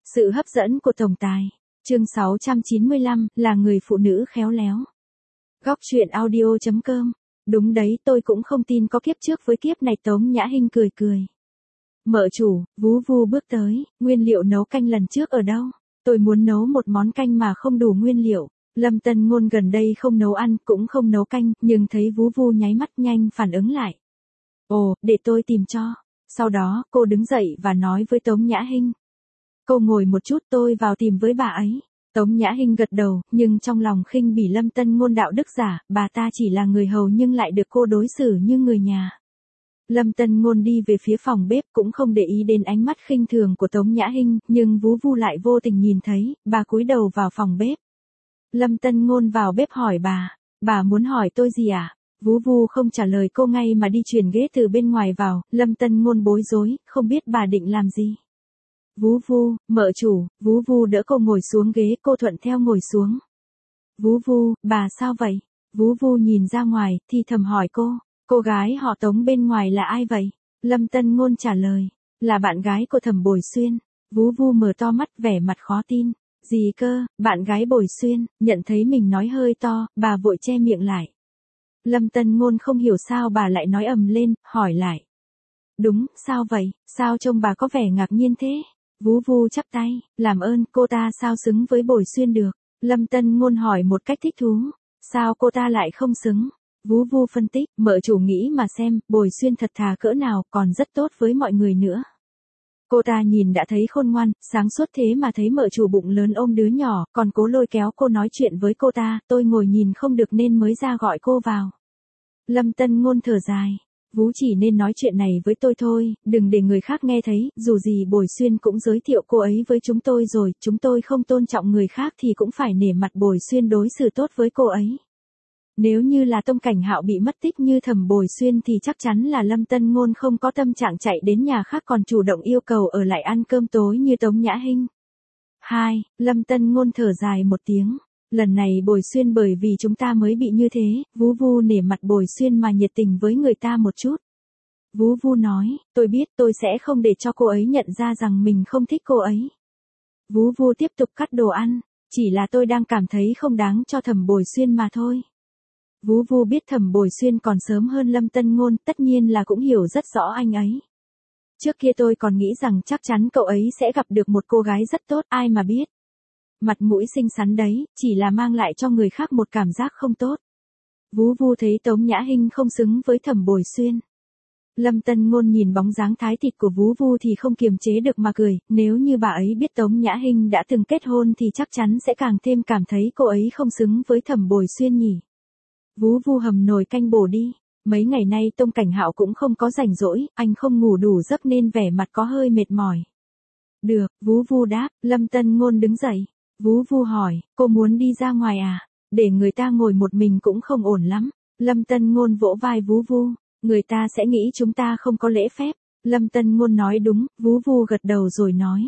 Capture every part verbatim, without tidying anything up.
Sự hấp dẫn của tổng tài. Chương sáu trăm chín mươi lăm, là người phụ nữ khéo léo. Góc truyện audio chấm com. Đúng đấy, tôi cũng không tin có kiếp trước với kiếp này. Tống Nhã Hinh cười cười. Mợ chủ, vú vu bước tới, nguyên liệu nấu canh lần trước ở đâu? Tôi muốn nấu một món canh mà không đủ nguyên liệu. Lâm Tân Ngôn gần đây không nấu ăn, cũng không nấu canh, nhưng thấy vú vu nháy mắt nhanh phản ứng lại. Ồ, để tôi tìm cho. Sau đó, cô đứng dậy và nói với Tống Nhã Hinh. Cô ngồi một chút, tôi vào tìm với bà ấy. Tống Nhã Hinh gật đầu, nhưng trong lòng khinh bỉ Lâm Tân Ngôn đạo đức giả, bà ta chỉ là người hầu nhưng lại được cô đối xử như người nhà. Lâm Tân Ngôn đi về phía phòng bếp cũng không để ý đến ánh mắt khinh thường của Tống Nhã Hinh, nhưng vú vu lại vô tình nhìn thấy, bà cúi đầu vào phòng bếp. Lâm Tân Ngôn vào bếp hỏi bà, bà muốn hỏi tôi gì à? Vú vu không trả lời cô ngay mà đi chuyển ghế từ bên ngoài vào. Lâm Tân Ngôn bối rối, không biết bà định làm gì. Vú vu, mợ chủ, vú vu đỡ cô ngồi xuống ghế, cô thuận theo ngồi xuống. Vú vu, bà sao vậy? Vú vu nhìn ra ngoài, thì thầm hỏi cô, cô gái họ Tống bên ngoài là ai vậy? Lâm Tân Ngôn trả lời, là bạn gái của Thẩm Bồi Xuyên. Vú vu mở to mắt vẻ mặt khó tin. Gì cơ, bạn gái Bồi Xuyên? Nhận thấy mình nói hơi to, bà vội che miệng lại. Lâm Tân Ngôn không hiểu sao bà lại nói ầm lên, hỏi lại. Đúng, sao vậy, sao trông bà có vẻ ngạc nhiên thế? Vú vu chắp tay, làm ơn, cô ta sao xứng với Bồi Xuyên được? Lâm Tân Ngôn hỏi một cách thích thú. Sao cô ta lại không xứng? Vú vu phân tích, mợ chủ nghĩ mà xem, Bồi Xuyên thật thà cỡ nào, còn rất tốt với mọi người nữa. Cô ta nhìn đã thấy khôn ngoan, sáng suốt thế mà thấy mợ chủ bụng lớn ôm đứa nhỏ, còn cố lôi kéo cô nói chuyện với cô ta, tôi ngồi nhìn không được nên mới ra gọi cô vào. Lâm Tân Ngôn thở dài. Vú chỉ nên nói chuyện này với tôi thôi, đừng để người khác nghe thấy, dù gì Bồi Xuyên cũng giới thiệu cô ấy với chúng tôi rồi, chúng tôi không tôn trọng người khác thì cũng phải nể mặt Bồi Xuyên đối xử tốt với cô ấy. Nếu như là Tông Cảnh Hạo bị mất tích như Thẩm Bồi Xuyên thì chắc chắn là Lâm Tân Ngôn không có tâm trạng chạy đến nhà khác còn chủ động yêu cầu ở lại ăn cơm tối như Tống Nhã Hinh. Hai, Lâm Tân Ngôn thở dài một tiếng. Lần này Bồi Xuyên bởi vì chúng ta mới bị như thế, vú vu nể mặt Bồi Xuyên mà nhiệt tình với người ta một chút. Vú vu nói, tôi biết tôi sẽ không để cho cô ấy nhận ra rằng mình không thích cô ấy. Vú vu tiếp tục cắt đồ ăn, chỉ là tôi đang cảm thấy không đáng cho Thẩm Bồi Xuyên mà thôi. Vú vu biết Thẩm Bồi Xuyên còn sớm hơn Lâm Tân Ngôn, tất nhiên là cũng hiểu rất rõ anh ấy. Trước kia tôi còn nghĩ rằng chắc chắn cậu ấy sẽ gặp được một cô gái rất tốt, ai mà biết. Mặt mũi xinh xắn đấy, chỉ là mang lại cho người khác một cảm giác không tốt. Vú vu thấy Tống Nhã Hinh không xứng với Thẩm Bồi Xuyên. Lâm Tân Ngôn nhìn bóng dáng thái thịt của vú vu thì không kiềm chế được mà cười, nếu như bà ấy biết Tống Nhã Hinh đã từng kết hôn thì chắc chắn sẽ càng thêm cảm thấy cô ấy không xứng với Thẩm Bồi Xuyên nhỉ. Vú vu hầm nồi canh bổ đi. Mấy ngày nay Tông Cảnh Hạo cũng không có rảnh rỗi, anh không ngủ đủ giấc nên vẻ mặt có hơi mệt mỏi. Được, vú vu đáp. Lâm Tân Ngôn đứng dậy. Vú vu hỏi, cô muốn đi ra ngoài à? Để người ta ngồi một mình cũng không ổn lắm. Lâm Tân Ngôn vỗ vai vú vu, người ta sẽ nghĩ chúng ta không có lễ phép. Lâm Tân Ngôn nói đúng, vú vu gật đầu rồi nói.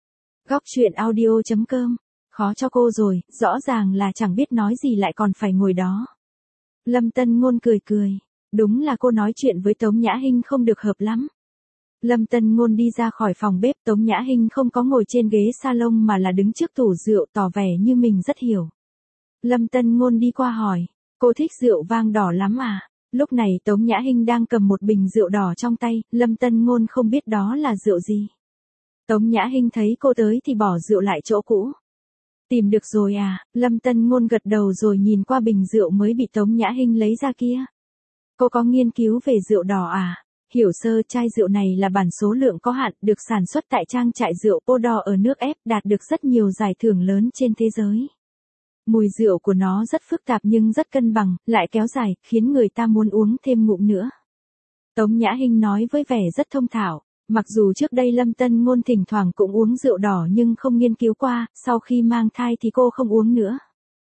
Góc truyện audio chấm com. Khó cho cô rồi, rõ ràng là chẳng biết nói gì lại còn phải ngồi đó. Lâm Tân Ngôn cười cười, đúng là cô nói chuyện với Tống Nhã Hinh không được hợp lắm. Lâm Tân Ngôn đi ra khỏi phòng bếp, Tống Nhã Hinh không có ngồi trên ghế salon mà là đứng trước tủ rượu tỏ vẻ như mình rất hiểu. Lâm Tân Ngôn đi qua hỏi, cô thích rượu vang đỏ lắm à? Lúc này Tống Nhã Hinh đang cầm một bình rượu đỏ trong tay, Lâm Tân Ngôn không biết đó là rượu gì. Tống Nhã Hinh thấy cô tới thì bỏ rượu lại chỗ cũ. Tìm được rồi à? Lâm Tân Ngôn gật đầu rồi nhìn qua bình rượu mới bị Tống Nhã Hinh lấy ra kia. Cô có nghiên cứu về rượu đỏ à? Hiểu sơ, chai rượu này là bản số lượng có hạn, được sản xuất tại trang trại rượu Bordeaux ở nước ép, đạt được rất nhiều giải thưởng lớn trên thế giới. Mùi rượu của nó rất phức tạp nhưng rất cân bằng, lại kéo dài, khiến người ta muốn uống thêm ngụm nữa. Tống Nhã Hinh nói với vẻ rất thông thạo. Mặc dù trước đây Lâm Tân Ngôn thỉnh thoảng cũng uống rượu đỏ nhưng không nghiên cứu qua, sau khi mang thai thì cô không uống nữa.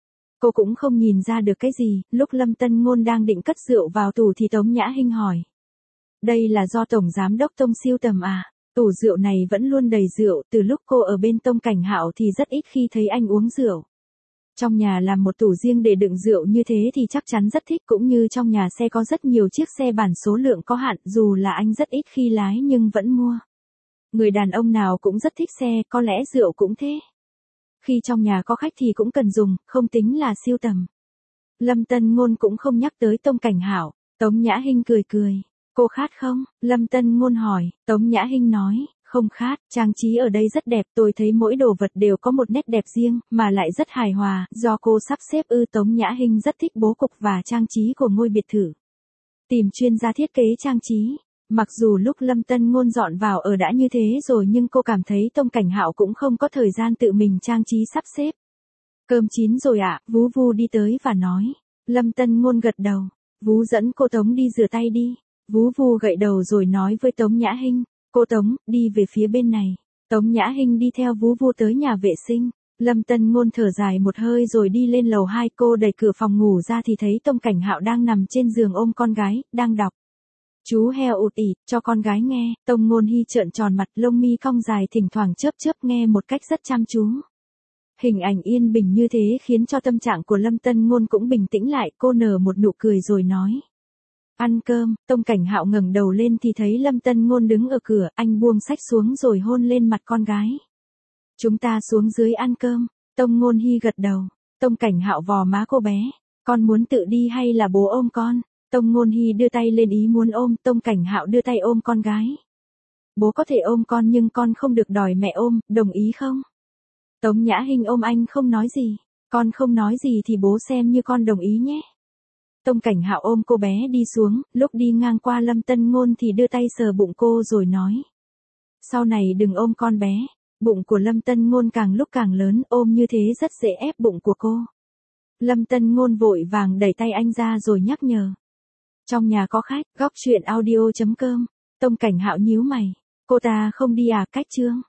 Cô cũng không nhìn ra được cái gì, lúc Lâm Tân Ngôn đang định cất rượu vào tủ thì Tống Nhã Hinh hỏi. Đây là do Tổng Giám Đốc Tông siêu tầm à? Tủ rượu này vẫn luôn đầy rượu, từ lúc cô ở bên Tông Cảnh Hạo thì rất ít khi thấy anh uống rượu. Trong nhà làm một tủ riêng để đựng rượu như thế thì chắc chắn rất thích, cũng như trong nhà xe có rất nhiều chiếc xe bản số lượng có hạn, dù là anh rất ít khi lái nhưng vẫn mua. Người đàn ông nào cũng rất thích xe, có lẽ rượu cũng thế. Khi trong nhà có khách thì cũng cần dùng, không tính là siêu tầm. Lâm Tân Ngôn cũng không nhắc tới Tông Cảnh Hạo. Tống Nhã Hinh cười cười. Cô khát không? Lâm Tân Ngôn hỏi. Tống Nhã Hinh nói, không khát, trang trí ở đây rất đẹp, tôi thấy mỗi đồ vật đều có một nét đẹp riêng, mà lại rất hài hòa, do cô sắp xếp ư. Tống Nhã Hinh rất thích bố cục và trang trí của ngôi biệt thự. Tìm chuyên gia thiết kế trang trí. Mặc dù lúc Lâm Tân Ngôn dọn vào ở đã như thế rồi nhưng cô cảm thấy Tông Cảnh Hạo cũng không có thời gian tự mình trang trí sắp xếp. Cơm chín rồi ạ, à, Vú Vu đi tới và nói. Lâm Tân Ngôn gật đầu. Vú dẫn cô Tống đi rửa tay đi. Vú Vu gậy đầu rồi nói với Tống Nhã Hinh. Cô Tống, đi về phía bên này. Tống Nhã Hinh đi theo Vú Vu tới nhà vệ sinh. Lâm Tân Ngôn thở dài một hơi rồi đi lên lầu hai. Cô đẩy cửa phòng ngủ ra thì thấy Tông Cảnh Hạo đang nằm trên giường ôm con gái, đang đọc. Chú heo ụt ỉ, cho con gái nghe. Tông Ngôn Hy trợn tròn mặt, lông mi cong dài thỉnh thoảng chớp chớp nghe một cách rất chăm chú. Hình ảnh yên bình như thế khiến cho tâm trạng của Lâm Tân Ngôn cũng bình tĩnh lại. Cô nở một nụ cười rồi nói. Ăn cơm. Tông Cảnh Hạo ngẩng đầu lên thì thấy Lâm Tân Ngôn đứng ở cửa, anh buông sách xuống rồi hôn lên mặt con gái. Chúng ta xuống dưới ăn cơm. Tông Ngôn Hy gật đầu. Tông Cảnh Hạo vò má cô bé. Con muốn tự đi hay là bố ôm con? Tông Ngôn Hy đưa tay lên ý muốn ôm, Tông Cảnh Hạo đưa tay ôm con gái. Bố có thể ôm con nhưng con không được đòi mẹ ôm, đồng ý không? Tống Nhã Hinh ôm anh không nói gì. Con không nói gì thì bố xem như con đồng ý nhé. Tông Cảnh Hạo ôm cô bé đi xuống, lúc đi ngang qua Lâm Tân Ngôn thì đưa tay sờ bụng cô rồi nói. Sau này đừng ôm con bé. Bụng của Lâm Tân Ngôn càng lúc càng lớn, ôm như thế rất dễ ép bụng của cô. Lâm Tân Ngôn vội vàng đẩy tay anh ra rồi nhắc nhở. Trong nhà có khách, góc truyện audio chấm com. Tông Cảnh Hạo nhíu mày. Cô ta không đi à, cách chương.